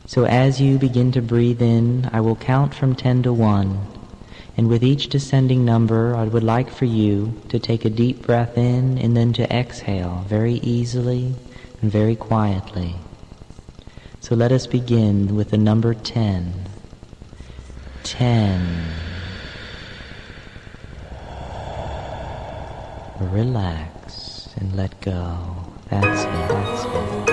So as you begin to breathe in, I will count from 10 to 1. And with each descending number, I would like for you to take a deep breath in and then to exhale very easily and very quietly. So let us begin with the number 10. 10. Relax and let go. That's it. That's it.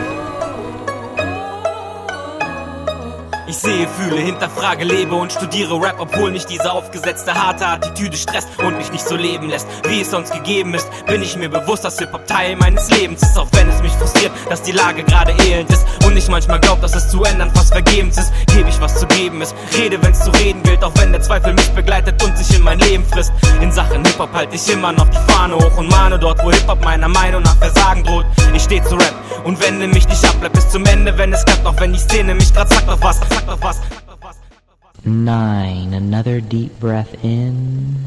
Ich sehe, fühle, hinterfrage, lebe und studiere Rap, obwohl mich diese aufgesetzte harte Attitüde stresst und mich nicht so leben lässt, wie es sonst gegeben ist. Bin ich mir bewusst, dass Hip-Hop Teil meines Lebens ist, auch wenn es mich frustriert, dass die Lage gerade elend ist und ich manchmal glaub, dass es zu ändern fast vergebens ist. Gebe ich, was zu geben ist, rede, wenn's zu reden gilt, auch wenn der Zweifel mich begleitet und sich in mein Leben frisst. In Sachen Hip-Hop halte ich immer noch die Fahne hoch und mahne dort, wo Hip-Hop meiner Meinung nach Versagen droht. Ich steh zu Rap und wende mich nicht ab, bleib bis zum Ende, wenn es klappt, auch wenn die Szene mich grad sagt, doch was. 9. Another deep breath in.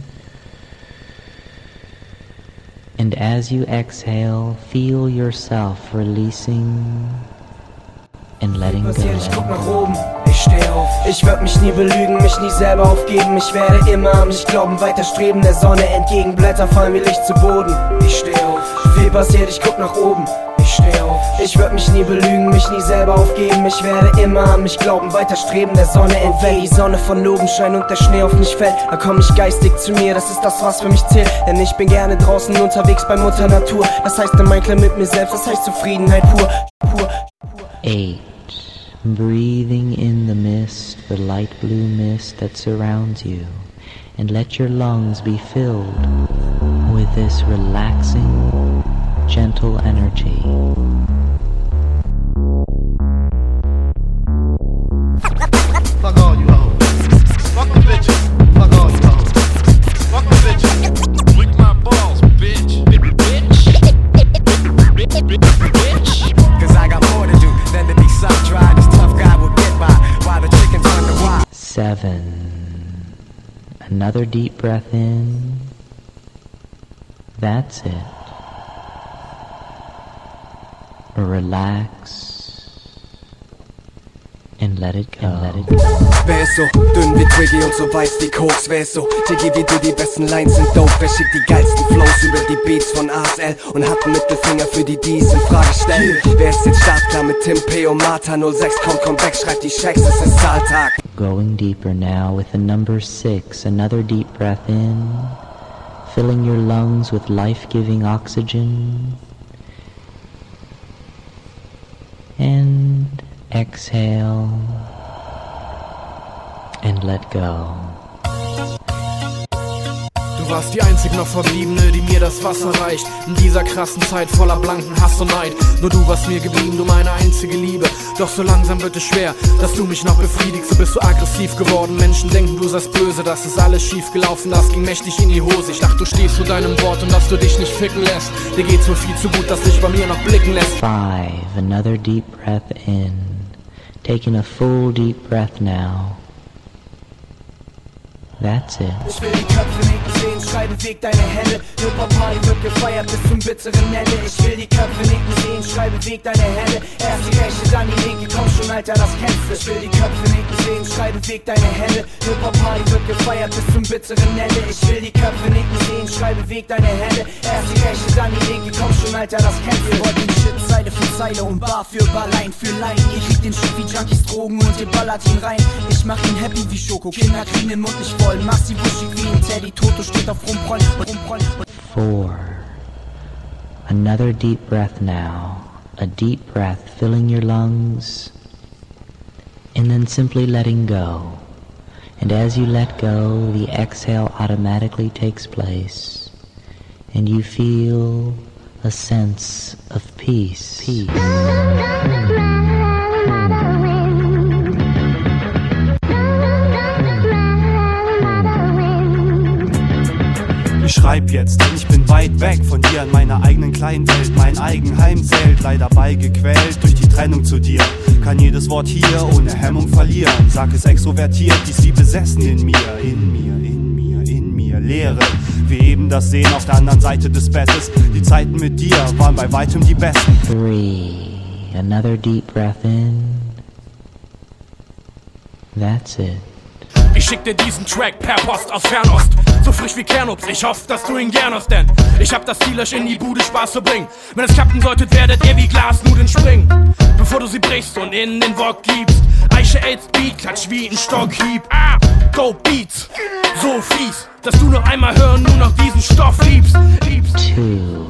And as you exhale, feel yourself releasing and letting go. Ich guck nach oben, ich steh auf. Ich werd mich nie belügen, mich nie selber aufgeben. Ich werde immer an mich glauben, weiter streben, der Sonne entgegen. Blätter fallen wie Licht zu Boden. Ich steh auf. Viel passiert, ich guck nach oben. Ich steh auf. Ich werd mich nie belügen, mich nie selber aufgeben. Ich werde immer an mich glauben, weiter streben, der Sonne entgegen. Wenn die Sonne von oben scheint und der Schnee auf mich fällt, dann komm ich geistig zu mir, das ist das, was für mich zählt. Denn ich bin gerne draußen unterwegs bei Mutter Natur. Das heißt im Einklang mit mir selbst, das heißt Zufriedenheit pur. 8. Breathing in the mist, the light blue mist that surrounds you, and let your lungs be filled with this relaxing, gentle energy. Fuck all you hoes. Fuck the bitches. Fuck all you hoes. Fuck the bitches. Lick my balls, bitch. Bitch. Cause I got more to do than to be sucked dry. This tough guy will get by while the chickens run the wild. 7. Another deep breath in. That's it. Relax and let it go. Wer ist so dünn wie Twiggy und so weiß wie Koks? Wer ist so Diggy wie du? Die besten Lines sind dope. Wer schickt die geilsten Flows über die Beats von ASL und hat einen Mittelfinger für die D's in Frage stellen? Wer ist jetzt startklar mit Tim P. und Martha 06? Komm weg, schreibt die Checks, es ist Zahltag. Going deeper now with the number 6. Another deep breath in, filling your lungs with life-giving oxygen. And exhale and let go. Du warst die einzig noch Verbliebene, die mir das Wasser reicht. In dieser krassen Zeit voller blanken Hass und Neid. Nur du warst mir geblieben, du meine einzige Liebe. Doch so langsam wird es schwer, dass du mich noch befriedigst. So bist du aggressiv geworden, Menschen denken du seist böse. Das ist alles schief gelaufen, das ging mächtig in die Hose. Ich dachte, du stehst zu deinem Wort und dass du dich nicht ficken lässt. Dir geht's wohl viel zu gut, dass dich bei mir noch blicken lässt. 5. Another deep breath in. Taking a full deep breath now. That's it. Ich will die Köpfe nicken sehen, schreibe Weg deine Hände. Hip-Hop-Party wird gefeiert bis zum bitteren Ende. Ich will die Köpfe nicken sehen, schreibe Weg deine Hände. Erst die rechte, dann die linke, komm schon Alter, das kennst du. Ich will die Köpfe nicken sehen, schreibe Weg deine Hände. Hip-Hop-Party wird gefeiert bis zum bitteren Ende. Ich will die Köpfe nicken sehen, schreibe Weg deine Hände. Erst die rechte, dann die linke, komm schon Alter, das kennst du. Wir wollten Shit Zeile für Zeile und Bar für Bar, Line für Line. Ihr kriegt den Shit wie Junkies, Drogen und ihr ballert ihn rein. Ich mach ihn happy wie Schoko, Kinder kriegen den Mund nicht voll. Mach sie wuschig wie ein Teddy, Toto steht auf Rumprollen. 4. Another deep breath now. A deep breath filling your lungs and then simply letting go. And as you let go, the exhale automatically takes place and you feel a sense of peace. Ich schreib jetzt, denn ich bin weit weg von dir in meiner eigenen kleinen Welt. Mein Eigenheim zählt, leider beigequält durch die Trennung zu dir. Kann jedes Wort hier ohne Hemmung verlieren. Sag es extrovertiert, dies wie besessen in mir. In mir, Leere. Wir eben das Sehen auf der anderen Seite des Bettes. Die Zeiten mit dir waren bei weitem die besten. 3. Another deep breath in. That's it. Ich schick dir diesen Track per Post aus Fernost. So frisch wie Kernobst, ich hoffe, dass du ihn gern hast, denn ich hab das Ziel, euch in die Bude Spaß zu bringen. Wenn es klappen solltet, werdet ihr wie Glasnudeln springen, bevor du sie brichst und in den Wok gibst. Eiche AIDS Beat, klatsch wie ein Stockhieb. Go Beats, so fies, dass du noch einmal hören, nur noch diesen Stoff liebst. 2.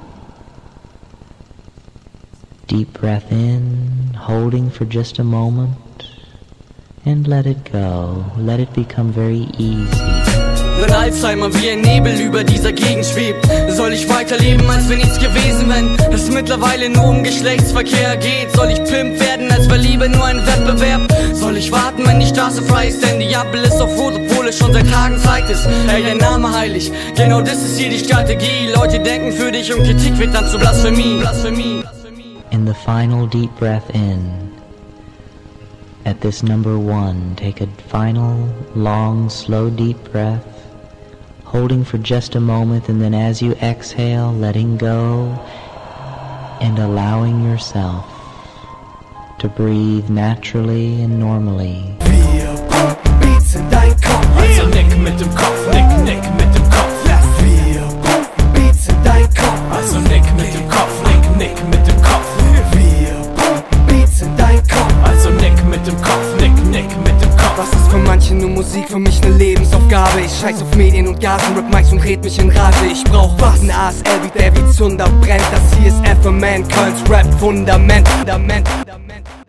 Deep breath in, holding for just a moment, and let it go. Let it become very easy. Wenn Alzheimer wie ein Nebel über dieser Gegend schwebt, soll ich weiterleben, als wäre nichts gewesen, wenn es mittlerweile nur um Geschlechtsverkehr geht? Soll ich Pimp werden, als wäre Liebe nur ein Wettbewerb? Soll ich warten, wenn die Straße frei ist, denn die Ampel ist auf Rot, obwohl es schon seit Tagen Zeit ist? Ey, dein Name heilig, genau das ist hier die Strategie. Leute denken für dich und Kritik wird dann zu Blasphemie. In the final deep breath in, at this number 1, take a final, long, slow, deep breath, holding for just a moment, and then as you exhale, letting go and allowing yourself to breathe naturally and normally. Wir pumpen Beats in dein Kopf. Also nick mit dem Kopf, nick mit dem Kopf. Wir pumpen Beats in dein Kopf. Also nick mit dem Kopf, nick mit dem Kopf. Wir pumpen Beats in dein Kopf. Also nick mit dem Kopf, nick mit dem Kopf. Was ist für manche nur Musik, für mich ne Lebensaufgabe. Ich scheiß auf Medien und Gasen, Rap Mics und red mich in Rage. Ich brauch was? Ein ASL wie der wie Zunder brennt. Das hier ist FMN, Kölns Rap Fundament.